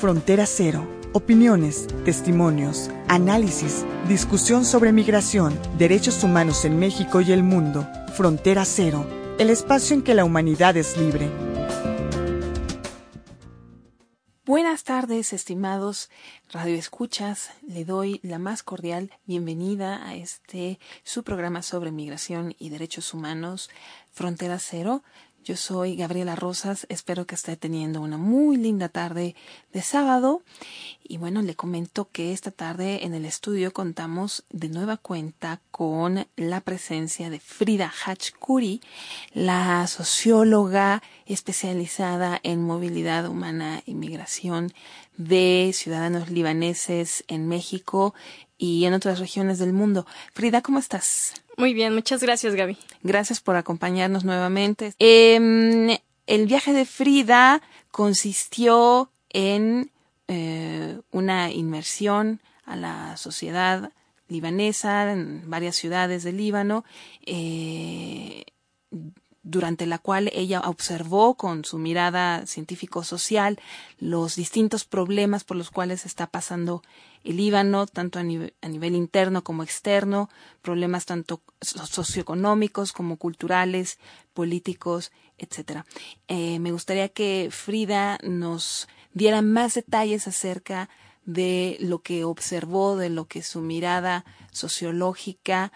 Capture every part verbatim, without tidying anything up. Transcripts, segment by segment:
Frontera Cero. Opiniones, testimonios, análisis, discusión sobre migración, derechos humanos en México y el mundo. Frontera Cero. El espacio en que la humanidad es libre. Buenas tardes, estimados radioescuchas. Le doy la más cordial bienvenida a este su programa sobre migración y derechos humanos, Frontera Cero. Yo soy Gabriela Rosas, espero que esté teniendo una muy linda tarde de sábado. Y bueno, le comento que esta tarde en el estudio contamos de nueva cuenta con la presencia de Frida Hachkuri, la socióloga especializada en movilidad humana y migración de ciudadanos libaneses en México y en otras regiones del mundo. Frida, ¿cómo estás? Muy bien, muchas gracias, Gaby. Gracias por acompañarnos nuevamente. Eh, el viaje de Frida consistió en eh, una inmersión a la sociedad libanesa en varias ciudades del Líbano, eh, durante la cual ella observó con su mirada científico-social los distintos problemas por los cuales está pasando el Líbano, tanto a nivel, a nivel interno como externo, problemas tanto socioeconómicos como culturales, políticos, etcétera. Eh, me gustaría que Frida nos diera más detalles acerca de lo que observó, de lo que su mirada sociológica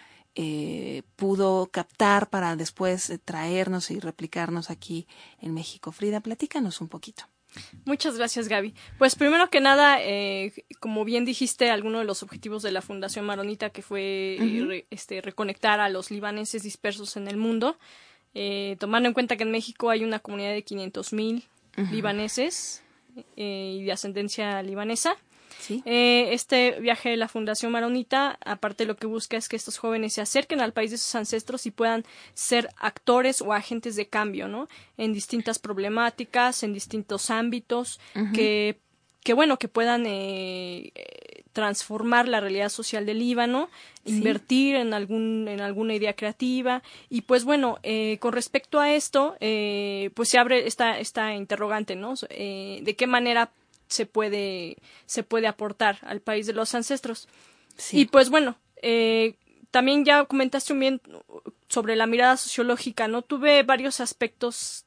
Eh, pudo captar para después eh, traernos y replicarnos aquí en México. Frida, platícanos un poquito. Muchas gracias, Gaby. Pues primero que nada, eh, como bien dijiste, alguno de los objetivos de la Fundación Maronita, que fue uh-huh. re, este, reconectar a los libaneses dispersos en el mundo, eh, tomando en cuenta que en México hay una comunidad de quinientos mil uh-huh. libaneses eh, y de ascendencia libanesa. ¿Sí? Eh, este viaje de la Fundación Maronita, aparte lo que busca es que estos jóvenes se acerquen al país de sus ancestros y puedan ser actores o agentes de cambio, ¿no? En distintas problemáticas, en distintos ámbitos, uh-huh. que, que bueno, que puedan eh, transformar la realidad social del Líbano, ¿sí? Invertir en algún, en alguna idea creativa. Y pues bueno, eh, con respecto a esto, eh, pues se abre esta, esta interrogante, ¿no? Eh, ¿de qué manera se puede se puede aportar al país de los ancestros? Sí. Y pues bueno, eh, también ya comentaste un bien sobre la mirada sociológica, ¿no? Tuve varios aspectos,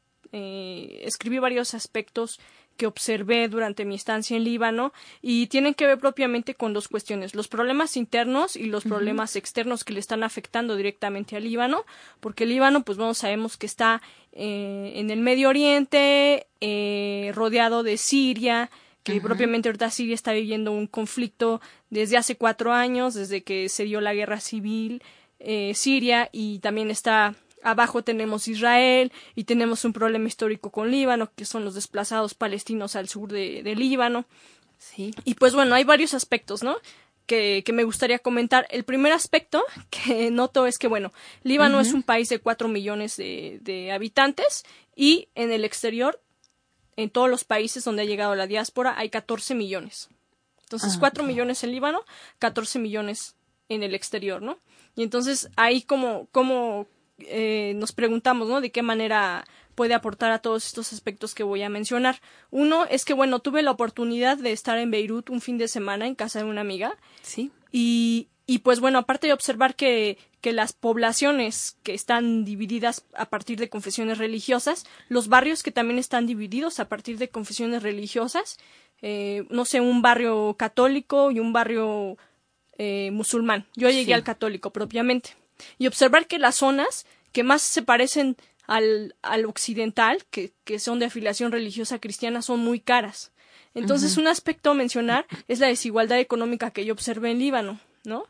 eh, escribí varios aspectos que observé durante mi estancia en Líbano y tienen que ver propiamente con dos cuestiones, los problemas internos y los uh-huh. problemas externos que le están afectando directamente al Líbano, porque el Líbano, pues bueno, sabemos que está eh, en el Medio Oriente, eh, rodeado de Siria, que uh-huh. propiamente ahorita Siria está viviendo un conflicto desde hace cuatro años, desde que se dio la guerra civil eh, Siria, y también está abajo tenemos Israel y tenemos un problema histórico con Líbano, que son los desplazados palestinos al sur de, de Líbano. Sí. Y pues bueno, hay varios aspectos, ¿no? Que, que me gustaría comentar. El primer aspecto que noto es que, bueno, Líbano uh-huh. es un país de cuatro millones de, de habitantes y en el exterior, en todos los países donde ha llegado la diáspora, hay catorce millones. Entonces, ah, cuatro okay. millones en Líbano, catorce millones en el exterior, ¿no? Y entonces, ahí como, como eh, nos preguntamos, ¿no? De qué manera puede aportar a todos estos aspectos que voy a mencionar. Uno es que, bueno, tuve la oportunidad de estar en Beirut un fin de semana en casa de una amiga. Sí. Y, y pues, bueno, aparte de observar que que las poblaciones que están divididas a partir de confesiones religiosas, los barrios que también están divididos a partir de confesiones religiosas, eh, no sé, un barrio católico y un barrio eh, musulmán. Yo llegué sí. al católico propiamente. Y observar que las zonas que más se parecen al, al occidental, que, que son de afiliación religiosa cristiana, son muy caras. Entonces, uh-huh. un aspecto a mencionar es la desigualdad económica que yo observé en Líbano, ¿no?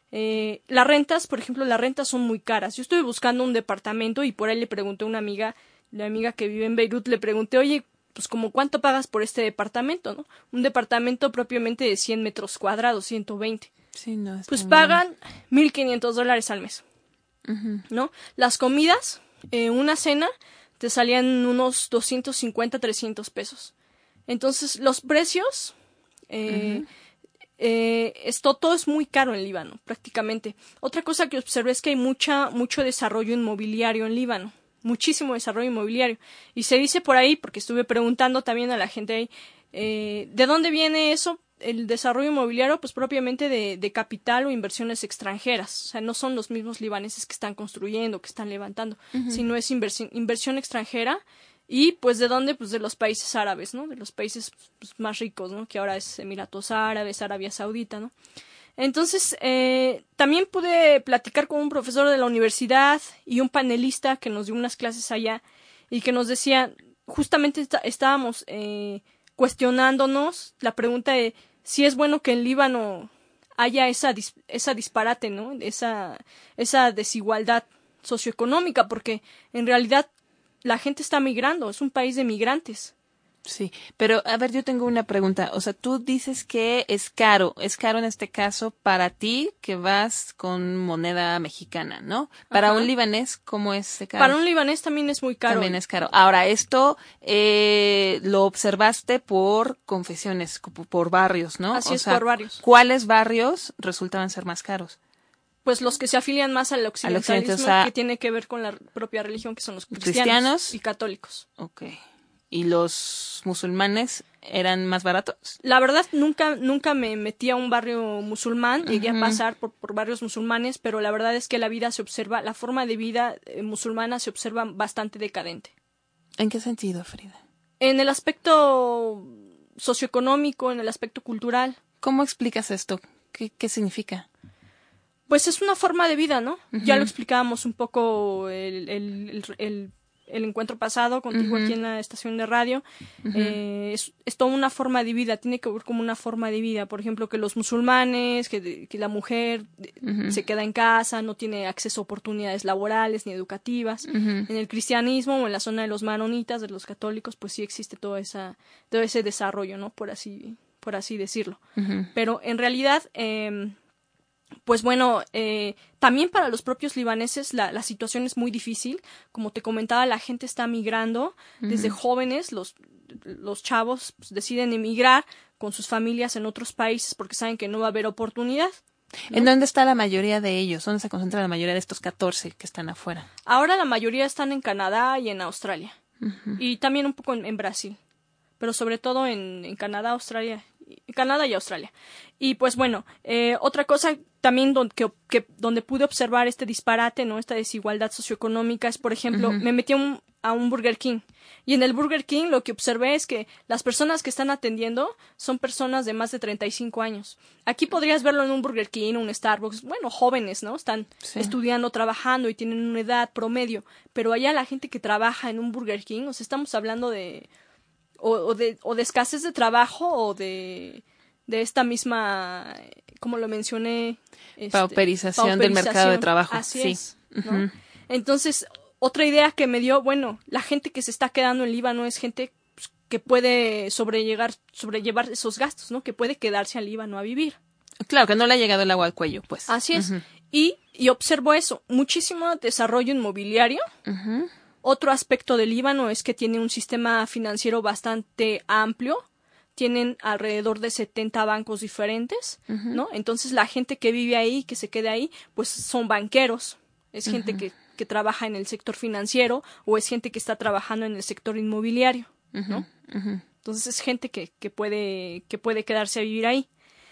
Eh, las rentas, por ejemplo, las rentas son muy caras. Yo estuve buscando un departamento y por ahí le pregunté a una amiga, la amiga que vive en Beirut, le pregunté, oye, pues como cuánto pagas por este departamento, ¿no? Un departamento propiamente de cien metros cuadrados, ciento veinte. Sí, no, pues pagan mil quinientos dólares al mes, uh-huh. ¿no? Las comidas, eh, una cena, te salían unos doscientos cincuenta, trescientos pesos. Entonces, los precios, eh, uh-huh. Eh, esto todo es muy caro en Líbano, prácticamente. Otra cosa que observé es que hay mucha, mucho desarrollo inmobiliario en Líbano, muchísimo desarrollo inmobiliario. Y se dice por ahí, porque estuve preguntando también a la gente ahí, eh, ¿de dónde viene eso? El desarrollo inmobiliario, pues propiamente de, de capital o inversiones extranjeras. O sea, no son los mismos libaneses que están construyendo, que están levantando, uh-huh. sino es inversión, inversión extranjera. Y pues de dónde, pues de los países árabes, ¿no? De los países pues, más ricos, ¿no? Que ahora es Emiratos Árabes, Arabia Saudita, ¿no? Entonces, eh, también pude platicar con un profesor de la universidad y un panelista que nos dio unas clases allá y que nos decía, justamente está, estábamos eh, cuestionándonos la pregunta de si es bueno que en Líbano haya esa, dis, esa disparate, ¿no? Esa, esa desigualdad socioeconómica, porque en realidad la gente está migrando, es un país de migrantes. Sí, pero a ver, yo tengo una pregunta. O sea, tú dices que es caro, es caro en este caso para ti que vas con moneda mexicana, ¿no? Para Ajá. un libanés, ¿cómo es de caro? Para un libanés también es muy caro. También es caro. Ahora, esto eh, lo observaste por confesiones, por barrios, ¿no? Así o es, sea, por barrios. ¿cuáles barrios resultaban ser más caros? Pues los que se afilian más al occidentalismo, al occidente, o sea, que tiene que ver con la propia religión, que son los cristianos, cristianos y católicos. Okay. ¿Y los musulmanes eran más baratos? La verdad, nunca nunca me metí a un barrio musulmán, llegué uh-huh. a pasar por, por barrios musulmanes, pero la verdad es que la vida se observa, la forma de vida eh, musulmana se observa bastante decadente. ¿En qué sentido, Frida? En el aspecto socioeconómico, en el aspecto cultural. ¿Cómo explicas esto? ¿Qué, qué significa? Pues es una forma de vida, ¿no? Uh-huh. Ya lo explicábamos un poco el, el, el, el el encuentro pasado contigo uh-huh. aquí en la estación de radio, uh-huh. eh, es, es toda una forma de vida, tiene que ver como una forma de vida. Por ejemplo, que los musulmanes, que, que la mujer uh-huh. se queda en casa, no tiene acceso a oportunidades laborales ni educativas. Uh-huh. En el cristianismo o en la zona de los maronitas, de los católicos, pues sí existe todo, esa, todo ese desarrollo, ¿no? Por así, por así decirlo. Uh-huh. Pero en realidad... Eh, Pues bueno, eh, también para los propios libaneses la, la situación es muy difícil. Como te comentaba, la gente está migrando. Uh-huh. Desde jóvenes, los, los chavos pues, deciden emigrar con sus familias en otros países porque saben que no va a haber oportunidad, ¿no? ¿En dónde está la mayoría de ellos? ¿Dónde se concentra la mayoría de estos catorce que están afuera? Ahora la mayoría están en Canadá y en Australia. Uh-huh. Y también un poco en, en Brasil. Pero sobre todo en, en Canadá, Australia... Canadá y Australia. Y pues bueno, eh, otra cosa también donde, que, que, donde pude observar este disparate, ¿no? Esta desigualdad socioeconómica es, por ejemplo, uh-huh. me metí a un, a un Burger King. Y en el Burger King lo que observé es que las personas que están atendiendo son personas de más de treinta y cinco años. Aquí podrías verlo en un Burger King, un Starbucks, bueno, jóvenes, ¿no? Están sí. estudiando, trabajando y tienen una edad promedio. Pero allá la gente que trabaja en un Burger King, o sea, estamos hablando de... O, o, de, o de escasez de trabajo o de, de esta misma, como lo mencioné, este, pauperización, pauperización del mercado de trabajo. Así sí. es, ¿no? Uh-huh. Entonces, otra idea que me dio, bueno, la gente que se está quedando en Líbano es gente pues, que puede sobrellevar, sobrellevar esos gastos, ¿no? Que puede quedarse al Líbano a vivir. Claro, que no le ha llegado el agua al cuello, pues. Así es. Uh-huh. Y, y observo eso, muchísimo desarrollo inmobiliario. Uh-huh. Otro aspecto del Líbano es que tiene un sistema financiero bastante amplio. Tienen alrededor de setenta bancos diferentes, uh-huh. ¿no? Entonces la gente que vive ahí, que se queda ahí, pues son banqueros. Es uh-huh. gente que, que trabaja en el sector financiero o es gente que está trabajando en el sector inmobiliario, ¿no? Uh-huh. Entonces es gente que, que, puede, que puede quedarse a vivir ahí.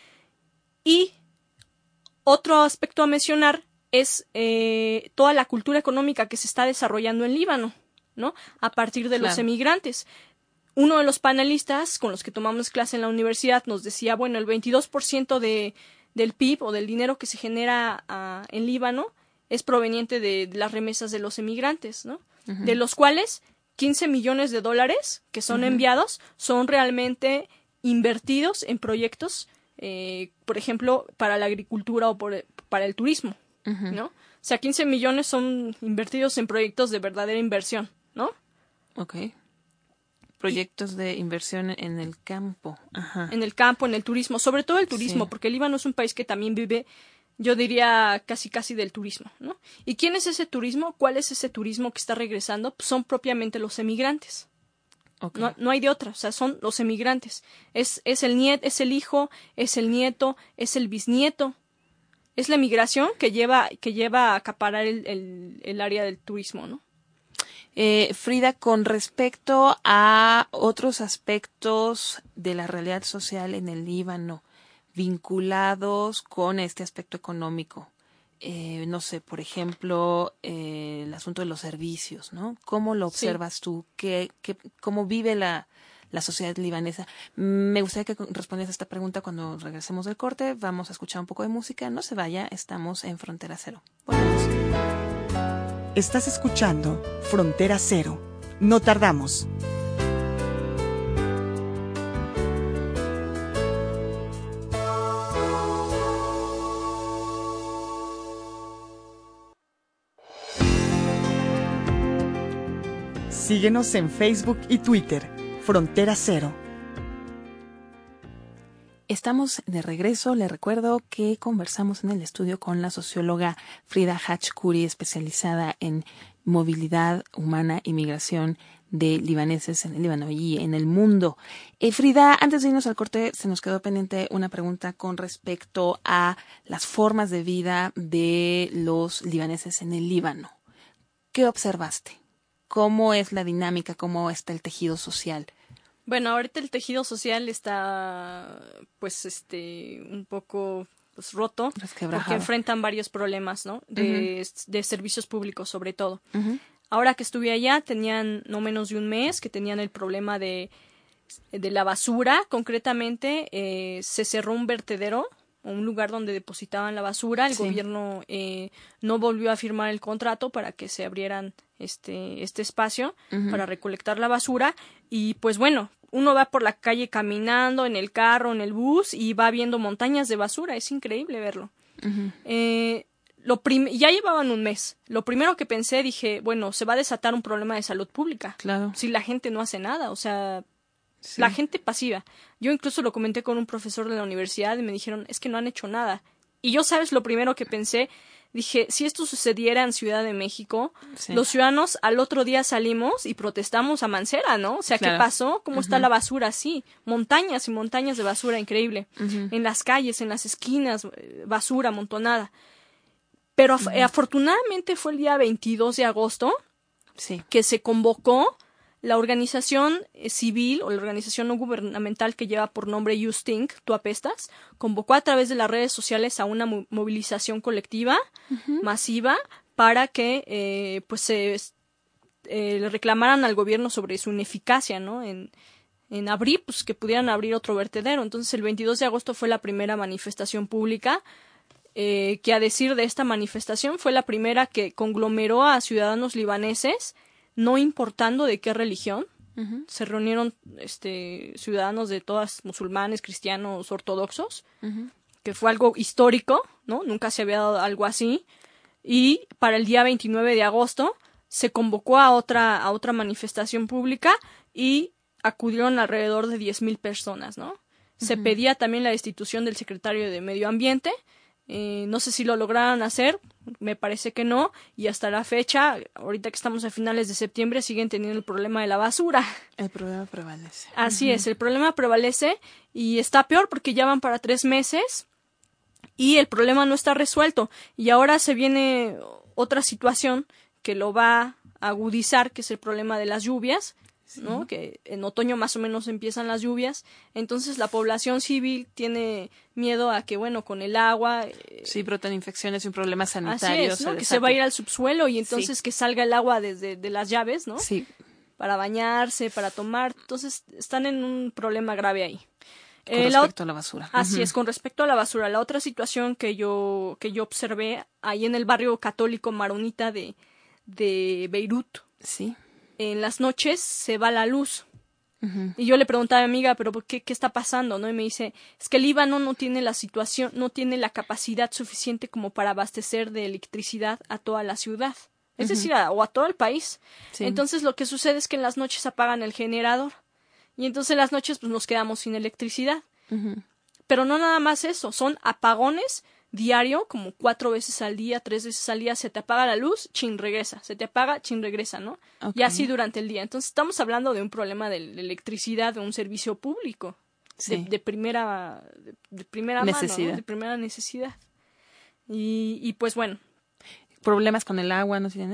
Y otro aspecto a mencionar es eh, toda la cultura económica que se está desarrollando en Líbano, ¿no? A partir de claro. los emigrantes. Uno de los panelistas con los que tomamos clase en la universidad nos decía, bueno, el veintidós por ciento de, del P I B o del dinero que se genera uh, en Líbano es proveniente de, de las remesas de los emigrantes, ¿no? Uh-huh. De los cuales quince millones de dólares que son uh-huh. enviados son realmente invertidos en proyectos, eh, por ejemplo, para la agricultura o por, para el turismo. Uh-huh. ¿No? O sea, quince millones son invertidos en proyectos de verdadera inversión, ¿no? Ok. Proyectos y, de inversión en el campo. Ajá. En el campo, en el turismo, sobre todo el turismo, sí. porque el Líbano es un país que también vive, yo diría, casi casi del turismo, ¿no? ¿Y quién es ese turismo? ¿Cuál es ese turismo que está regresando? Pues son propiamente los emigrantes. Okay. No, no hay de otra, o sea, son los emigrantes. Es, es el niet, es el hijo, es el nieto, es el bisnieto. Es la migración que lleva, que lleva a acaparar el, el, el área del turismo, ¿no? Eh, Frida, con respecto a otros aspectos de la realidad social en el Líbano, vinculados con este aspecto económico, eh, no sé, por ejemplo, eh, el asunto de los servicios, ¿no? ¿Cómo lo observas sí. tú? ¿Qué, qué, ¿Cómo vive la, la sociedad libanesa? Me gustaría que respondieras a esta pregunta cuando regresemos del corte. Vamos a escuchar un poco de música. No se vaya, estamos en Frontera Cero. Volvemos. Estás escuchando Frontera Cero. No tardamos. Síguenos en Facebook y Twitter, Frontera Cero. Estamos de regreso. Le recuerdo que conversamos en el estudio con la socióloga Frida Hachkuri, especializada en movilidad humana y migración de libaneses en el Líbano y en el mundo. Eh, Frida, antes de irnos al corte, se nos quedó pendiente una pregunta con respecto a las formas de vida de los libaneses en el Líbano. ¿Qué observaste? ¿Cómo es la dinámica? ¿Cómo está el tejido social? Bueno, ahorita el tejido social está, pues, este, un poco pues, roto, porque enfrentan varios problemas, ¿no? De, uh-huh. de servicios públicos, sobre todo. Uh-huh. Ahora que estuve allá, tenían no menos de un mes que tenían el problema de, de la basura. Concretamente, eh, se cerró un vertedero, un lugar donde depositaban la basura. El sí. gobierno eh, no volvió a firmar el contrato para que se abrieran este, este espacio uh-huh. para recolectar la basura. Y pues bueno, uno va por la calle caminando, en el carro, en el bus, y va viendo montañas de basura. Es increíble verlo. Uh-huh. Eh, lo prim- ya llevaban un mes. Lo primero que pensé, dije, bueno, se va a desatar un problema de salud pública. Claro. Si la gente no hace nada, o sea... Sí. La gente pasiva. Yo incluso lo comenté con un profesor de la universidad y me dijeron, es que no han hecho nada. Y yo, ¿sabes? Lo primero que pensé, dije, si esto sucediera en Ciudad de México, sí. los ciudadanos al otro día salimos y protestamos a Mancera, ¿no? O sea, claro. ¿qué pasó? ¿Cómo uh-huh. está la basura así? Montañas y montañas de basura, increíble. Uh-huh. En las calles, en las esquinas, basura amontonada. Pero af- uh-huh. afortunadamente fue el día veintidós de agosto sí. que se convocó la organización civil o la organización no gubernamental que lleva por nombre You Stink, Tú Apestas, convocó a través de las redes sociales a una mo- movilización colectiva, uh-huh. masiva, para que eh, pues se eh, le reclamaran al gobierno sobre su ineficacia, ¿no? En, en abrir, pues que pudieran abrir otro vertedero. Entonces el veintidós de agosto fue la primera manifestación pública, eh, que a decir de esta manifestación fue la primera que conglomeró a ciudadanos libaneses, no importando de qué religión. Uh-huh. Se reunieron este, ciudadanos de todas, musulmanes, cristianos, ortodoxos, uh-huh. que fue algo histórico, ¿no? Nunca se había dado algo así. Y para el día veintinueve de agosto se convocó a otra, a otra manifestación pública y acudieron alrededor de diez mil personas, ¿no? Uh-huh. Se pedía también la destitución del secretario de Medio Ambiente. Eh, no sé si lo lograron hacer, me parece que no, y hasta la fecha, ahorita que estamos a finales de septiembre, siguen teniendo el problema de la basura. El problema prevalece. Así uh-huh. es, el problema prevalece y está peor porque ya van para tres meses y el problema no está resuelto. Y ahora se viene otra situación que lo va a agudizar, que es el problema de las lluvias. Sí. ¿No? Que en otoño más o menos empiezan las lluvias, entonces la población civil tiene miedo a que, bueno, con el agua... Eh, sí, brotan infecciones y un problema sanitario. Así es, ¿no? Se que se va a ir al subsuelo y entonces sí. que salga el agua desde de las llaves, ¿no? Sí. Para bañarse, para tomar, entonces están en un problema grave ahí. Con eh, respecto la, a la basura. Así uh-huh. es, con respecto a la basura. La otra situación que yo, que yo observé ahí en el barrio católico maronita de, de Beirut. Sí. En las noches se va la luz. Uh-huh. Y yo le preguntaba a mi amiga, pero ¿qué, qué está pasando? ¿No? Y me dice, es que el Líbano no tiene la situación, no tiene la capacidad suficiente como para abastecer de electricidad a toda la ciudad. Es uh-huh. decir, a, o a todo el país. Sí. Entonces lo que sucede es que en las noches apagan el generador. Y entonces en las noches pues nos quedamos sin electricidad. Uh-huh. Pero no nada más eso, son apagones diario, como cuatro veces al día, tres veces al día, se te apaga la luz, chin, regresa, se te apaga, chin, regresa, ¿no? Okay. Y así durante el día. Entonces estamos hablando de un problema de electricidad, de un servicio público, sí. de, de primera de, de primera necesidad. mano, ¿no? De primera necesidad. Y, y pues bueno. ¿Problemas con el agua no tienen?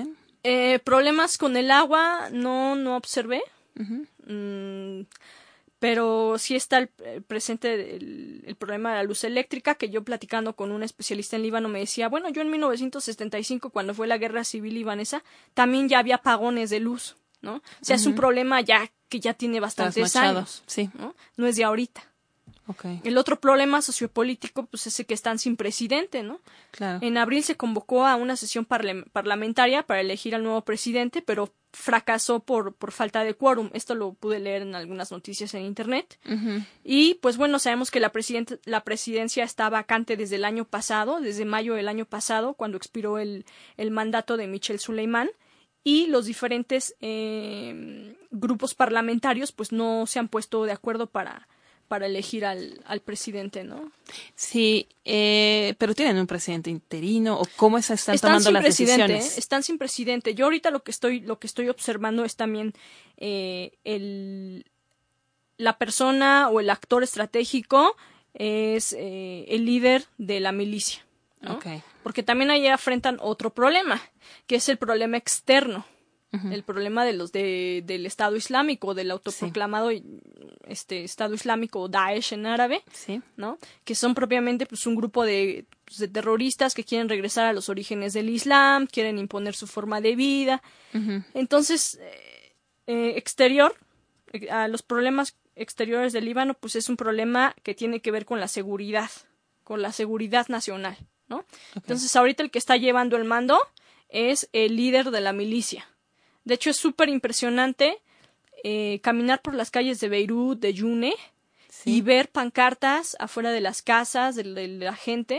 Eh, problemas con el agua no, no observé. Uh-huh. Mm, pero sí está el, el presente el, el problema de la luz eléctrica, que yo platicando con un especialista en Líbano me decía, bueno, yo en mil novecientos setenta y cinco, cuando fue la guerra civil libanesa, también ya había apagones de luz, ¿no? O sea, uh-huh. es un problema ya que ya tiene bastantes años, sí. ¿no? No es de ahorita. Okay. El otro problema sociopolítico, pues, es el que están sin presidente, ¿no? Claro. En abril se convocó a una sesión parla- parlamentaria para elegir al nuevo presidente, pero fracasó por, por falta de quórum. Esto lo pude leer en algunas noticias en internet. Uh-huh. Y, pues bueno, sabemos que la, president- la presidencia está vacante desde el año pasado, desde mayo del año pasado, cuando expiró el, el mandato de Michel Suleiman. Y los diferentes eh, grupos parlamentarios, pues, no se han puesto de acuerdo para... para elegir al, al presidente, ¿no? Sí, eh, pero tienen un presidente interino, o cómo se están, están tomando sin las presidente, decisiones. ¿eh? Están sin presidente. Yo ahorita lo que estoy, lo que estoy observando es también eh, el, la persona o el actor estratégico es eh, el líder de la milicia, ¿no? Okay. Porque también ahí afrentan otro problema, que es el problema externo. Uh-huh. El problema de los de, del Estado Islámico, del autoproclamado sí. este Estado Islámico o Daesh en árabe, sí. ¿no? Que son propiamente pues un grupo de, pues, de terroristas que quieren regresar a los orígenes del Islam, quieren imponer su forma de vida. Uh-huh. Entonces, eh, eh, exterior, eh, a los problemas exteriores del Líbano, pues es un problema que tiene que ver con la seguridad, con la seguridad nacional, ¿no? Okay. Entonces, ahorita el que está llevando el mando es el líder de la milicia. De hecho, es súper impresionante eh, caminar por las calles de Beirut, de Yune, sí. y ver pancartas afuera de las casas de, de la gente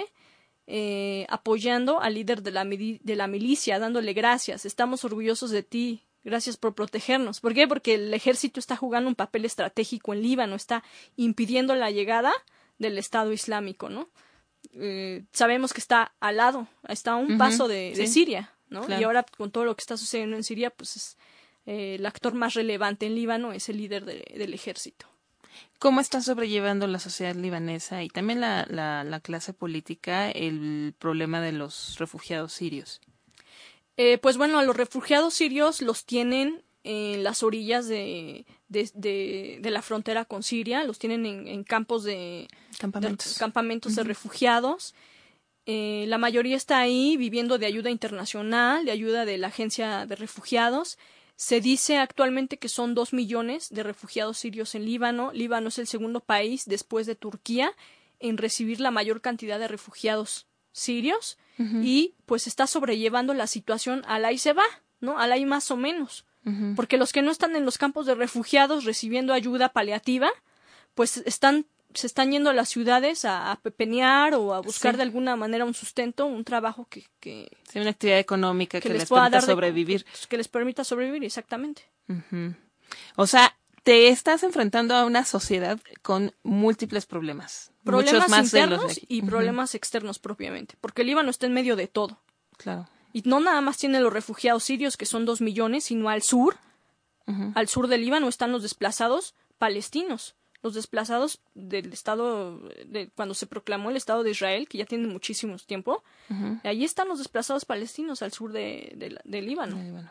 eh, apoyando al líder de la, de la milicia, dándole gracias. Estamos orgullosos de ti. Gracias por protegernos. ¿Por qué? Porque el ejército está jugando un papel estratégico en Líbano, está impidiendo la llegada del Estado Islámico, ¿no? Eh, sabemos que está al lado, está a un uh-huh. paso de, de sí. Siria, ¿no? Claro. Y ahora con todo lo que está sucediendo en Siria, pues es, eh, el actor más relevante en Líbano es el líder de, del ejército. ¿Cómo está sobrellevando la sociedad libanesa y también la, la, la clase política el problema de los refugiados sirios? Eh, pues bueno, a los refugiados sirios los tienen en las orillas de, de, de, de la frontera con Siria, los tienen en, en campos de campamentos de, campamentos uh-huh. de refugiados. Eh, la mayoría está ahí viviendo de ayuda internacional, de ayuda de la Agencia de Refugiados. Se dice actualmente que son dos millones de refugiados sirios en Líbano. Líbano es el segundo país después de Turquía en recibir la mayor cantidad de refugiados sirios uh-huh. y pues está sobrellevando la situación al ahí se va, ¿no? Al ahí más o menos. Uh-huh. Porque los que no están en los campos de refugiados recibiendo ayuda paliativa, pues están se están yendo a las ciudades a, a pepenear o a buscar sí. de alguna manera un sustento, un trabajo que... que sí, una actividad económica que, que les, les pueda permita dar sobrevivir. De, que les permita sobrevivir, exactamente. Uh-huh. O sea, te estás enfrentando a una sociedad con múltiples problemas. Problemas muchos más internos de los de... y uh-huh. problemas externos propiamente. Porque el Líbano está en medio de todo. Claro. Y no nada más tiene los refugiados sirios, que son dos millones, sino al sur, uh-huh. al sur del Líbano están los desplazados palestinos. Los desplazados del Estado, de, cuando se proclamó el Estado de Israel, que ya tiene muchísimo tiempo, uh-huh. ahí están los desplazados palestinos al sur de, de, de Líbano. De Líbano.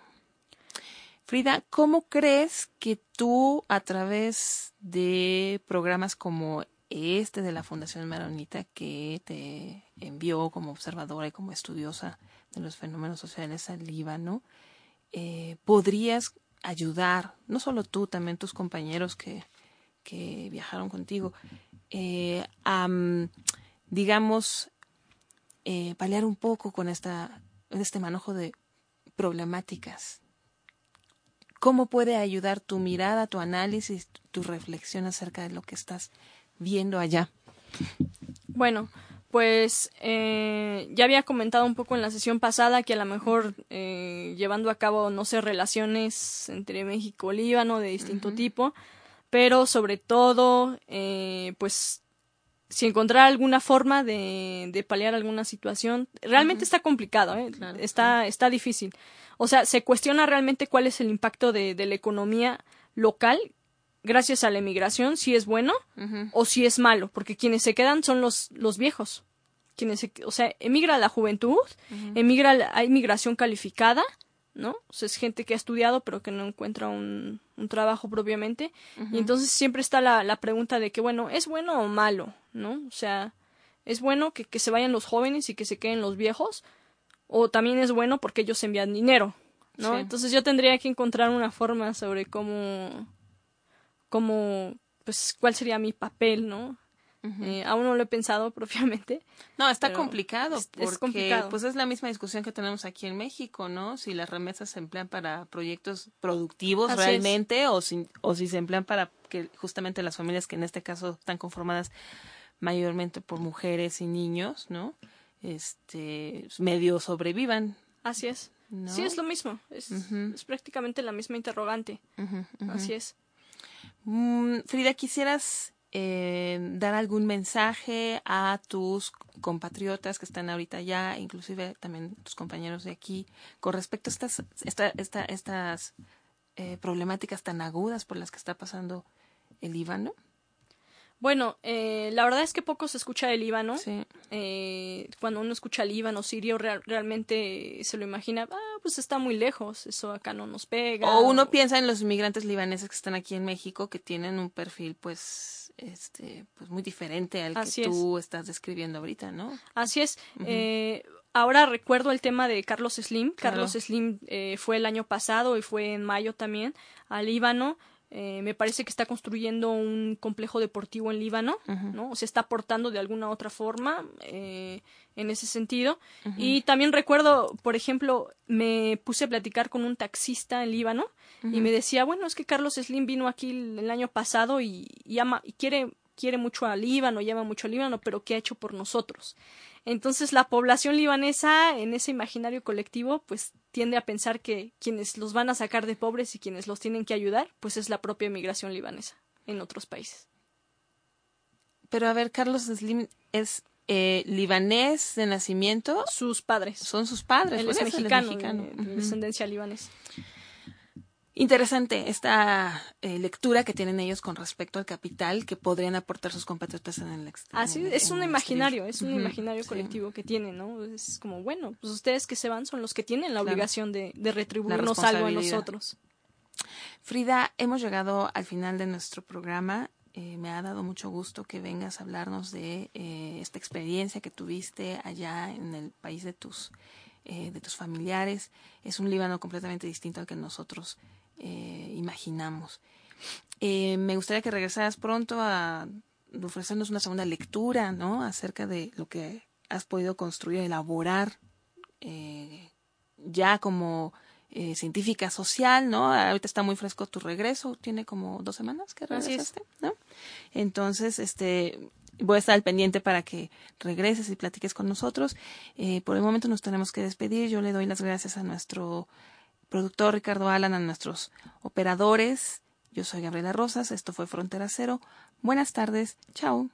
Frida, ¿cómo crees que tú, a través de programas como este de la Fundación Maronita, que te envió como observadora y como estudiosa de los fenómenos sociales al Líbano, eh, podrías ayudar, no solo tú, también tus compañeros que que viajaron contigo, eh, a, digamos, eh, paliar un poco con esta, este manojo de problemáticas? ¿Cómo puede ayudar tu mirada, tu análisis, tu reflexión acerca de lo que estás viendo allá? Bueno, pues eh, ya había comentado un poco en la sesión pasada que a lo mejor eh, llevando a cabo, no sé, relaciones entre México y Líbano de distinto uh-huh. tipo, pero sobre todo, eh, pues, si encontrar alguna forma de, de paliar alguna situación, realmente uh-huh. está complicado, ¿eh? Claro, está, sí. está difícil. O sea, se cuestiona realmente cuál es el impacto de, de la economía local gracias a la emigración, si es bueno uh-huh. o si es malo, porque quienes se quedan son los, los viejos. Quienes se, o sea, emigra la juventud, uh-huh. emigra, hay migración calificada, ¿no? O sea, es gente que ha estudiado pero que no encuentra un, un trabajo propiamente. Uh-huh. Y entonces siempre está la, la pregunta de que, bueno, ¿es bueno o malo? ¿No? O sea, ¿es bueno que, que se vayan los jóvenes y que se queden los viejos? ¿O también es bueno porque ellos envían dinero? ¿No? Sí. Entonces yo tendría que encontrar una forma sobre cómo, cómo, pues, cuál sería mi papel, ¿no? Uh-huh. Eh, aún no lo he pensado propiamente. No, está complicado, es, porque es complicado. Pues es la misma discusión que tenemos aquí en México, ¿no? Si las remesas se emplean para proyectos productivos Así realmente, o si, o si se emplean para que justamente las familias que en este caso están conformadas mayormente por mujeres y niños, ¿no? Este, medio sobrevivan. Así es. ¿No? Sí, es lo mismo. Es, uh-huh. es prácticamente la misma interrogante. Uh-huh, uh-huh. Así es. Mm, Frida, ¿quisieras Eh, dar algún mensaje a tus compatriotas que están ahorita allá, inclusive también tus compañeros de aquí, con respecto a estas, esta, esta, estas eh, problemáticas tan agudas por las que está pasando el Líbano? Bueno, eh, la verdad es que poco se escucha del Líbano. Sí. Eh, cuando uno escucha Líbano, Sirio, real, realmente se lo imagina, ah, pues está muy lejos, eso acá no nos pega. O uno o... piensa en los inmigrantes libaneses que están aquí en México, que tienen un perfil, pues, este, pues muy diferente al Así que es. Tú estás describiendo ahorita, ¿no? Así es. Uh-huh. Eh, ahora recuerdo el tema de Carlos Slim. Claro. Carlos Slim eh, fue el año pasado y fue en mayo también al Líbano. Eh, me parece que está construyendo un complejo deportivo en Líbano, uh-huh. ¿no? O sea, está aportando de alguna otra forma eh, en ese sentido. Uh-huh. Y también recuerdo, por ejemplo, me puse a platicar con un taxista en Líbano uh-huh. y me decía, bueno, es que Carlos Slim vino aquí el, el año pasado y, y, ama, y quiere, quiere mucho al Líbano, llama mucho al Líbano, pero ¿qué ha hecho por nosotros? Entonces la población libanesa en ese imaginario colectivo pues tiende a pensar que quienes los van a sacar de pobres y quienes los tienen que ayudar pues es la propia migración libanesa en otros países. Pero a ver, Carlos Slim es eh, libanés de nacimiento. Sus padres. Son sus padres. Él es eso, mexicano, él es mexicano. De, de uh-huh. descendencia libanesa. Interesante esta eh, lectura que tienen ellos con respecto al capital que podrían aportar sus compatriotas en el exterior. Así es, un imaginario, es un uh-huh, imaginario colectivo sí. que tienen, ¿no? Es como, bueno, pues ustedes que se van son los que tienen la claro. obligación de, de retribuirnos algo a nosotros. Frida, hemos llegado al final de nuestro programa. Eh, me ha dado mucho gusto que vengas a hablarnos de eh, esta experiencia que tuviste allá en el país de tus, eh, de tus familiares. Es un Líbano completamente distinto al que nosotros Eh, imaginamos. Eh, me gustaría que regresaras pronto a ofrecernos una segunda lectura, ¿no? Acerca de lo que has podido construir, elaborar eh, ya como eh, científica social, ¿no? Ahorita está muy fresco tu regreso, tiene como dos semanas que regresaste, ¿no? Entonces, este, voy a estar al pendiente para que regreses y platiques con nosotros. Eh, por el momento nos tenemos que despedir. Yo le doy las gracias a nuestro productor Ricardo Alan, a nuestros operadores. Yo soy Gabriela Rosas, esto fue Frontera Cero. Buenas tardes, chao.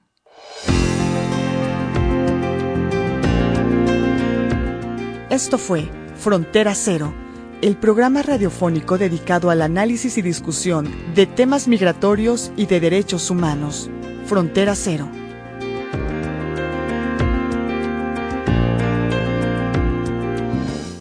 Esto fue Frontera Cero, el programa radiofónico dedicado al análisis y discusión de temas migratorios y de derechos humanos. Frontera Cero.